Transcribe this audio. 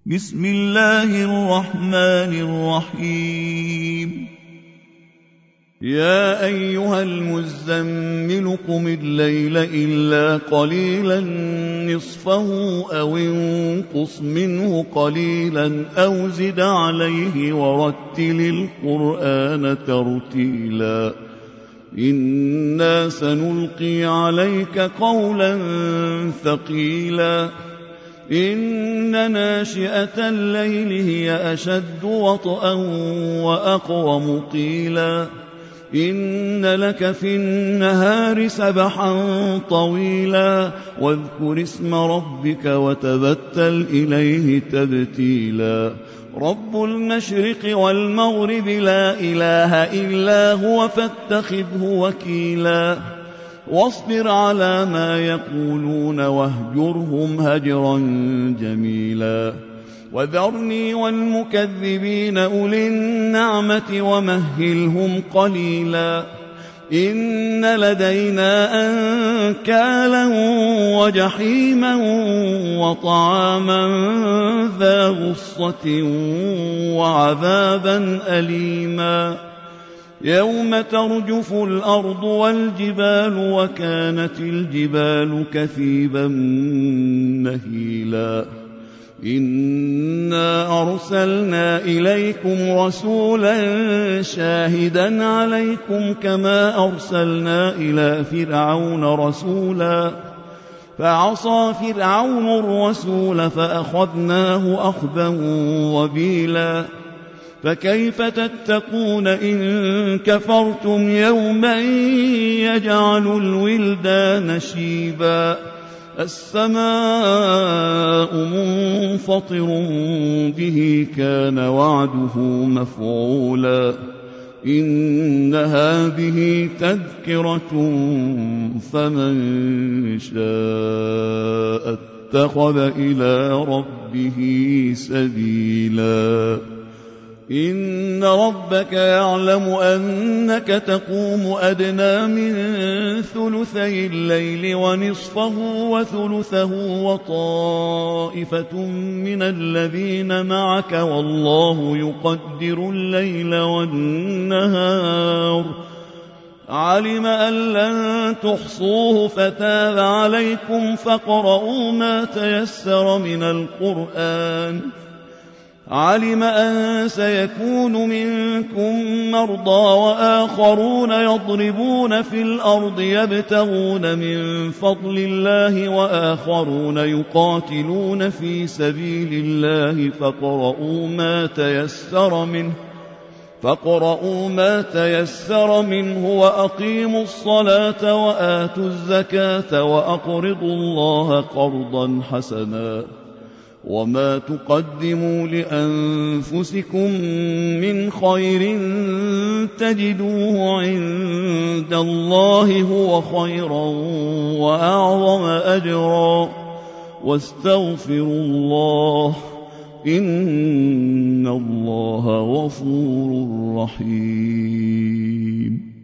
بسم الله الرحمن الرحيم يا أيها المزمل قم الليل إلا قليلا نصفه أو انقص منه قليلا أو زد عليه ورتل القرآن ترتيلا إنا سنلقي عليك قولا ثقيلا إن ناشئة الليل هي أشد وطئا وأقوم قيلا إن لك في النهار سبحا طويلا واذكر اسم ربك وتبتل إليه تبتيلا رب المشرق والمغرب لا إله إلا هو فاتخذه وكيلا واصبر على ما يقولون واهجرهم هجرا جميلا وذرني والمكذبين أولي النعمة ومهلهم قليلا إن لدينا أنكالا وجحيما وطعاما ذا غصة وعذابا أليما يوم ترجف الأرض والجبال وكانت الجبال كثيبا مهيلا إنا أرسلنا إليكم رسولا شاهدا عليكم كما أرسلنا إلى فرعون رسولا فعصى فرعون الرسول فأخذناه أخذا وبيلا فكيف تتقون إن كفرتم يوما يجعل الولدان شيبا السماء منفطر به كان وعده مفعولا إن هذه تذكرة فمن شاء اتخذ إلى ربه سبيلا إن ربك يعلم أنك تقوم أدنى من ثلثي الليل ونصفه وثلثه وطائفة من الذين معك والله يقدر الليل والنهار علم أن لن تحصوه فتاب عليكم فاقرؤوا ما تيسر من القرآن علم أن سيكون منكم مرضى وآخرون يضربون في الأرض يبتغون من فضل الله وآخرون يقاتلون في سبيل الله فاقرؤوا ما تيسر منه وأقيموا الصلاة وآتوا الزكاة وأقرضوا الله قرضا حسنا وما تقدموا لأنفسكم من خير تجدوه عند الله هو خيرا وأعظم أجرا واستغفروا الله إن الله غفور رحيم